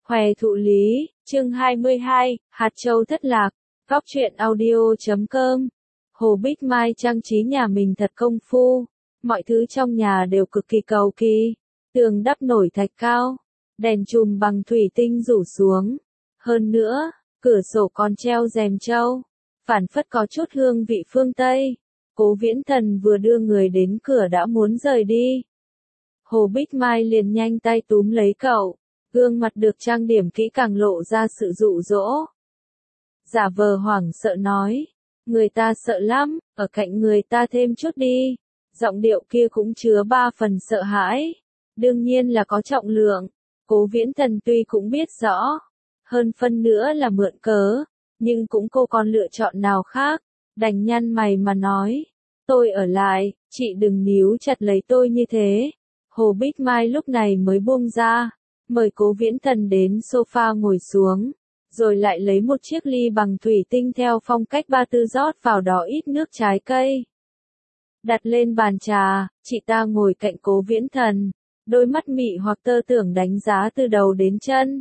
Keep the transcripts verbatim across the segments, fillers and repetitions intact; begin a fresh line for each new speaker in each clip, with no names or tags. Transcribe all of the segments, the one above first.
Hoè thụ lý, chương hai mươi hai, hạt châu thất lạc, góc truyện audio chấm com. Hồ Bích Mai trang trí nhà mình thật công phu, mọi thứ trong nhà đều cực kỳ cầu kỳ, tường đắp nổi thạch cao, đèn chùm bằng thủy tinh rủ xuống. Hơn nữa, cửa sổ còn treo rèm châu, phảng phất có chút hương vị phương Tây. Cố Viễn Thần vừa đưa người đến cửa đã muốn rời đi. Hồ Bích Mai liền nhanh tay túm lấy cậu, gương mặt được trang điểm kỹ càng lộ ra sự dụ dỗ. Giả vờ hoảng sợ nói, người ta sợ lắm, ở cạnh người ta thêm chút đi. Giọng điệu kia cũng chứa ba phần sợ hãi, đương nhiên là có trọng lượng. Cố Viễn Thần tuy cũng biết rõ, hơn phân nữa là mượn cớ, nhưng cũng cô còn lựa chọn nào khác, đành nhăn mày mà nói, tôi ở lại, chị đừng níu chặt lấy tôi như thế. Hồ Bích Mai lúc này mới buông ra, mời Cố Viễn Thần đến sofa ngồi xuống, rồi lại lấy một chiếc ly bằng thủy tinh theo phong cách ba tư rót vào đó ít nước trái cây. Đặt lên bàn trà, chị ta ngồi cạnh Cố Viễn Thần, đôi mắt mị hoặc tơ tưởng đánh giá từ đầu đến chân.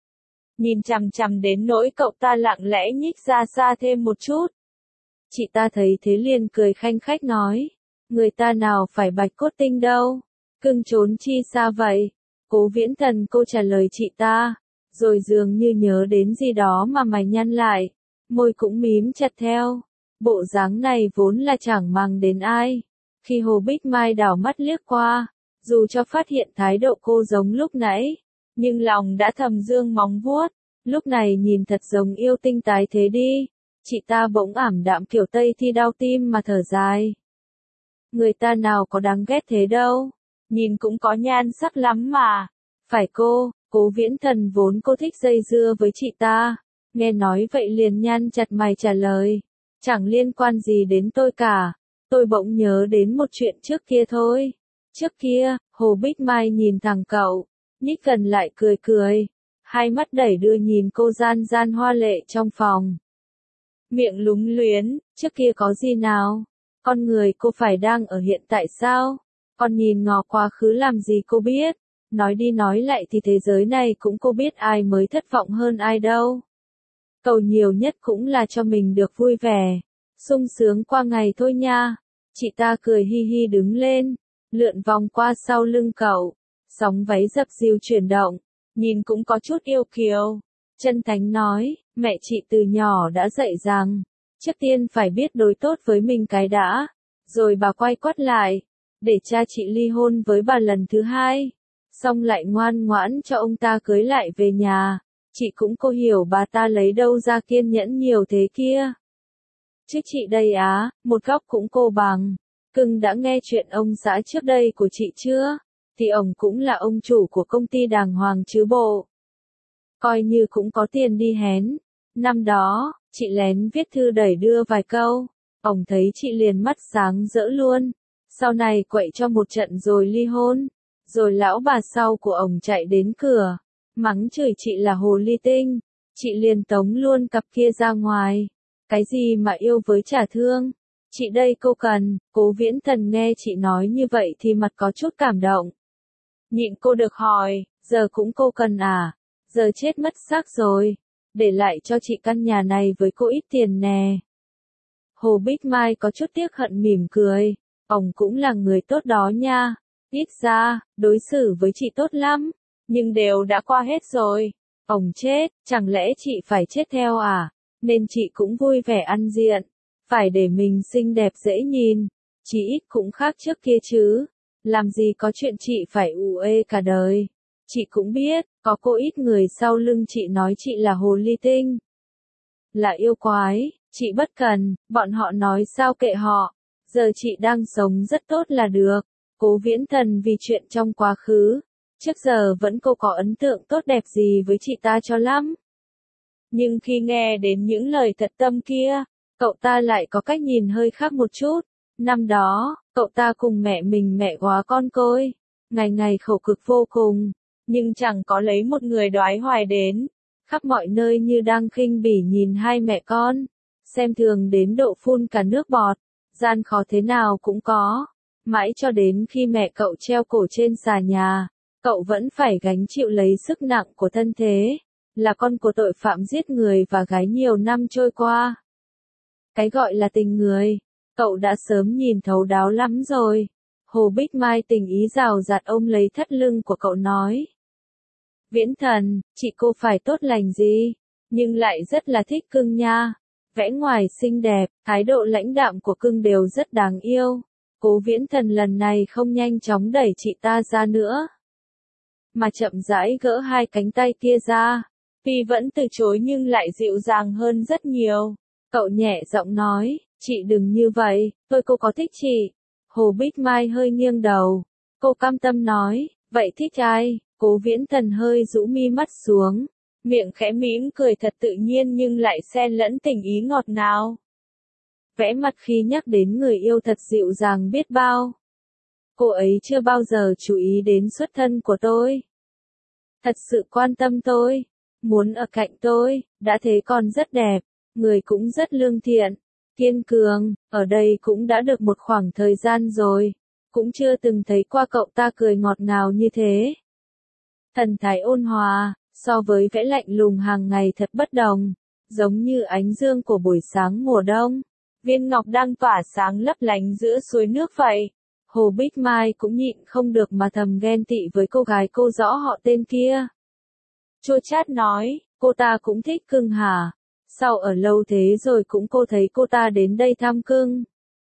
Nhìn chằm chằm đến nỗi cậu ta lặng lẽ nhích ra xa thêm một chút. Chị ta thấy thế liền cười khanh khách nói, người ta nào phải bạch cốt tinh đâu, cưng trốn chi xa vậy. Cố Viễn Thần cô trả lời chị ta, rồi dường như nhớ đến gì đó mà mày nhăn lại, môi cũng mím chặt theo. Bộ dáng này vốn là chẳng màng đến ai. Khi Hồ Bích Mai đảo mắt liếc qua, dù cho phát hiện thái độ cô giống lúc nãy, nhưng lòng đã thầm dương móng vuốt, lúc này nhìn thật giống yêu tinh tái thế đi. Chị ta bỗng ảm đạm kiểu Tây thi đau tim mà thở dài. Người ta nào có đáng ghét thế đâu, nhìn cũng có nhan sắc lắm mà. Phải cô, Cố Viễn Thần vốn cô thích dây dưa với chị ta, nghe nói vậy liền nhăn chặt mày trả lời, chẳng liên quan gì đến tôi cả, tôi bỗng nhớ đến một chuyện trước kia thôi. Trước kia, Hồ Bích Mai nhìn thẳng cậu, nhích gần lại cười cười, hai mắt đẩy đưa nhìn cô gian gian hoa lệ trong phòng. Miệng lúng luyến, trước kia có gì nào? Con người cô phải đang ở hiện tại sao? Còn nhìn ngó quá khứ làm gì cô biết? Nói đi nói lại thì thế giới này cũng cô biết ai mới thất vọng hơn ai đâu. Cầu nhiều nhất cũng là cho mình được vui vẻ, sung sướng qua ngày thôi nha. Chị ta cười hi hi đứng lên, lượn vòng qua sau lưng cậu, sóng váy dập dìu chuyển động, nhìn cũng có chút yêu kiều. Chân thành nói, mẹ chị từ nhỏ đã dạy rằng, trước tiên phải biết đối tốt với mình cái đã, rồi bà quay quắt lại, để cha chị ly hôn với bà lần thứ hai, xong lại ngoan ngoãn cho ông ta cưới lại về nhà. Chị cũng cô hiểu bà ta lấy đâu ra kiên nhẫn nhiều thế kia. Chứ chị đây á, một góc cũng cô bằng. Cưng đã nghe chuyện ông xã trước đây của chị chưa? Thì ông cũng là ông chủ của công ty đàng hoàng chứ bộ. Coi như cũng có tiền đi hén. Năm đó, chị lén viết thư đẩy đưa vài câu. Ông thấy chị liền mắt sáng rỡ luôn. Sau này quậy cho một trận rồi ly hôn. Rồi lão bà sau của ông chạy đến cửa, mắng chửi chị là hồ ly tinh. Chị liền tống luôn cặp kia ra ngoài. Cái gì mà yêu với trả thương? Chị đây cô cần. Cố Viễn Thần nghe chị nói như vậy thì mặt có chút cảm động. Nhịn cô được hỏi, giờ cũng cô cần à? Giờ chết mất xác rồi, để lại cho chị căn nhà này với cô ít tiền nè. Hồ Bích Mai có chút tiếc hận mỉm cười, ông cũng là người tốt đó nha, ít ra, đối xử với chị tốt lắm, nhưng đều đã qua hết rồi. Ông chết, chẳng lẽ chị phải chết theo à? Nên chị cũng vui vẻ ăn diện, phải để mình xinh đẹp dễ nhìn, chí ít cũng khác trước kia chứ. Làm gì có chuyện chị phải ù ê cả đời. Chị cũng biết, có cô ít người sau lưng chị nói chị là hồ ly tinh, là yêu quái, chị bất cần, bọn họ nói sao kệ họ. Giờ chị đang sống rất tốt là được. Cố Viễn Thần vì chuyện trong quá khứ, trước giờ vẫn cô có ấn tượng tốt đẹp gì với chị ta cho lắm. Nhưng khi nghe đến những lời thật tâm kia, cậu ta lại có cách nhìn hơi khác một chút. Năm đó, cậu ta cùng mẹ mình mẹ góa con côi, ngày ngày khổ cực vô cùng, nhưng chẳng có lấy một người đoái hoài đến. Khắp mọi nơi như đang khinh bỉ nhìn hai mẹ con, xem thường đến độ phun cả nước bọt, gian khó thế nào cũng có. Mãi cho đến khi mẹ cậu treo cổ trên xà nhà, Cậu vẫn phải gánh chịu lấy sức nặng của thân thế, là con của tội phạm giết người và gái nhiều năm trôi qua. Cái gọi là tình người, cậu đã sớm nhìn thấu đáo lắm rồi. Hồ Bích Mai tình ý rào rạt ôm lấy thắt lưng của cậu nói. Viễn Thần, chị cô phải tốt lành gì, nhưng lại rất là thích Cưng nha. Vẻ ngoài xinh đẹp, thái độ lãnh đạm của Cưng đều rất đáng yêu. Cố Viễn Thần lần này không nhanh chóng đẩy chị ta ra nữa, mà chậm rãi gỡ hai cánh tay kia ra. Tuy vẫn từ chối nhưng lại dịu dàng hơn rất nhiều. Cậu nhẹ giọng nói, chị đừng như vậy, tôi cô có thích chị. Hồ Bích Mai hơi nghiêng đầu. Cô cam tâm nói, vậy thích ai? Cố Viễn Thần hơi rũ mi mắt xuống, miệng khẽ mỉm cười thật tự nhiên nhưng lại xen lẫn tình ý ngọt ngào. Vẽ mặt khi nhắc đến người yêu thật dịu dàng biết bao. Cô ấy chưa bao giờ chú ý đến xuất thân của tôi. Thật sự quan tâm tôi, muốn ở cạnh tôi, đã thế còn rất đẹp, người cũng rất lương thiện, kiên cường, ở đây cũng đã được một khoảng thời gian rồi, cũng chưa từng thấy qua cậu ta cười ngọt ngào như thế. Thần thái ôn hòa, so với vẻ lạnh lùng hàng ngày thật bất đồng, giống như ánh dương của buổi sáng mùa đông, viên ngọc đang tỏa sáng lấp lánh giữa suối nước vậy. Hồ Bích Mai cũng nhịn không được mà thầm ghen tị với cô gái cô rõ họ tên kia. Chua chát nói, cô ta cũng thích Cưng hả? Sao ở lâu thế rồi cũng cô thấy cô ta đến đây thăm Cưng?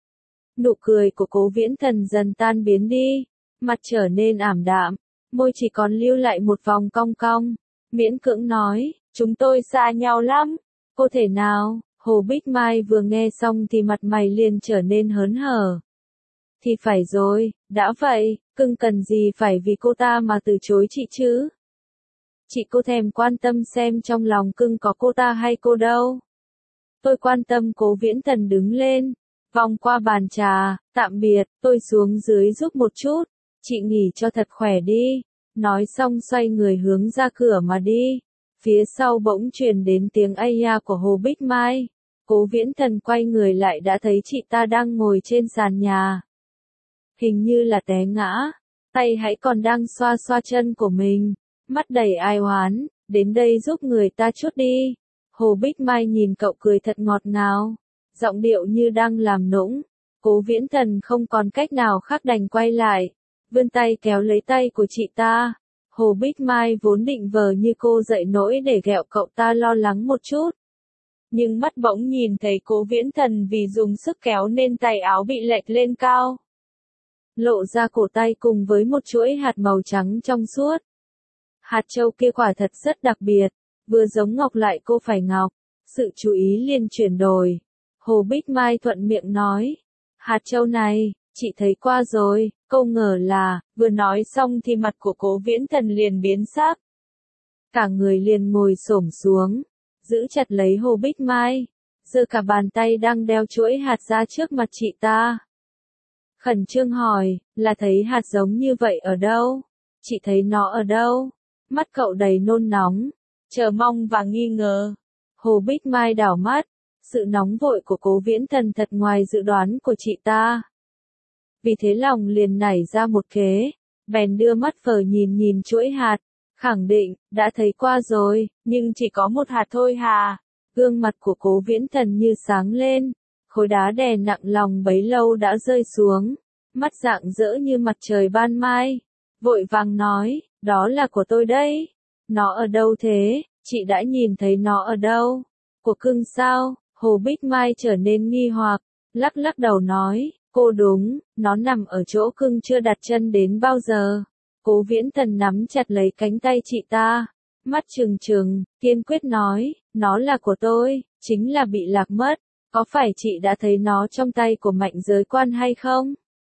Nụ cười của Cố Viễn Thần dần tan biến đi, mặt trở nên ảm đạm, môi chỉ còn lưu lại một vòng cong cong, miễn cưỡng nói, chúng tôi xa nhau lắm, cô thể nào? Hồ Bích Mai vừa nghe xong thì mặt mày liền trở nên hớn hở. Thì phải rồi, đã vậy, Cưng cần gì phải vì cô ta mà từ chối chị chứ? Chị cô thèm quan tâm xem trong lòng Cưng có cô ta hay cô đâu. Tôi quan tâm. Cố Viễn Thần đứng lên, vòng qua bàn trà, tạm biệt, tôi xuống dưới giúp một chút, chị nghỉ cho thật khỏe đi. Nói xong xoay người hướng ra cửa mà đi. Phía sau bỗng truyền đến tiếng ây ya của Hồ Bích Mai. Cố Viễn Thần quay người lại đã thấy chị ta đang ngồi trên sàn nhà. Hình như là té ngã, tay hãy còn đang xoa xoa chân của mình, mắt đầy ai oán, đến đây giúp người ta chút đi. Hồ Bích Mai nhìn cậu cười thật ngọt ngào, giọng điệu như đang làm nũng. Cố Viễn Thần không còn cách nào khác đành quay lại, vươn tay kéo lấy tay của chị ta. Hồ Bích Mai vốn định vờ như cô dậy nỗi để ghẹo cậu ta lo lắng một chút. Nhưng mắt bỗng nhìn thấy Cố Viễn Thần vì dùng sức kéo nên tay áo bị lệch lên cao, lộ ra cổ tay cùng với một chuỗi hạt màu trắng trong suốt. Hạt châu kia quả thật rất đặc biệt, vừa giống ngọc lại cô phải ngọc. Sự chú ý liền chuyển đổi. Hồ Bích Mai thuận miệng nói, hạt châu này, chị thấy qua rồi. Câu ngờ là, vừa nói xong thì mặt của Cố Viễn Thần liền biến sắc. Cả người liền ngồi xổm xuống, giữ chặt lấy Hồ Bích Mai, giơ cả bàn tay đang đeo chuỗi hạt ra trước mặt chị ta. Khẩn trương hỏi, là thấy hạt giống như vậy ở đâu? Chị thấy nó ở đâu? Mắt cậu đầy nôn nóng, chờ mong và nghi ngờ. Hồ Bích Mai đảo mắt, sự nóng vội của Cố Viễn Thần thật ngoài dự đoán của chị ta. Vì thế lòng liền nảy ra một kế, bèn đưa mắt phờ nhìn nhìn chuỗi hạt, khẳng định, đã thấy qua rồi, nhưng chỉ có một hạt thôi hà. Gương mặt của Cố Viễn Thần như sáng lên, khối đá đè nặng lòng bấy lâu đã rơi xuống, mắt rạng rỡ như mặt trời ban mai, vội vàng nói, đó là của tôi đấy. Nó ở đâu thế, chị đã nhìn thấy nó ở đâu? Của Cưng sao? Hồ Bích Mai trở nên nghi hoặc, lắc lắc đầu nói, cô đúng, nó nằm ở chỗ Cưng chưa đặt chân đến bao giờ. Cố Viễn Thần nắm chặt lấy cánh tay chị ta, mắt trừng trừng, kiên quyết nói, nó là của tôi, chính là bị lạc mất. Có phải chị đã thấy nó trong tay của Mạnh Giới Quan hay không?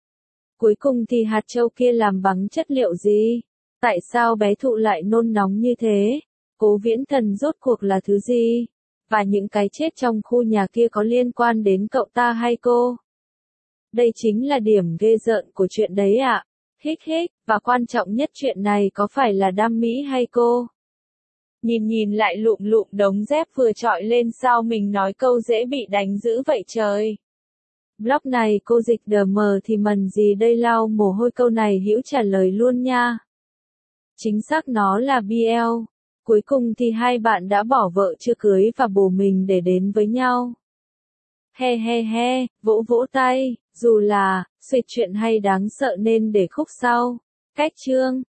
Cuối cùng thì hạt châu kia làm bằng chất liệu gì? Tại sao bé Thụ lại nôn nóng như thế? Cố Viễn Thần rốt cuộc là thứ gì? Và những cái chết trong khu nhà kia có liên quan đến cậu ta hay cô? Đây chính là điểm ghê rợn của chuyện đấy ạ. À? Hích hích, và quan trọng nhất chuyện này có phải là đam mỹ hay cô? Nhìn nhìn lại lụm lụm đống dép vừa trọi lên sao mình nói câu dễ bị đánh dữ vậy trời. Blog này cô dịch đờ mờ thì mần gì đây lau mồ hôi câu này hữu trả lời luôn nha. Chính xác nó là bê lờ. Cuối cùng thì hai bạn đã bỏ vợ chưa cưới và bồ mình để đến với nhau. He he he, vỗ vỗ tay, dù là, xuyệt chuyện hay đáng sợ nên để khúc sau. Cách chương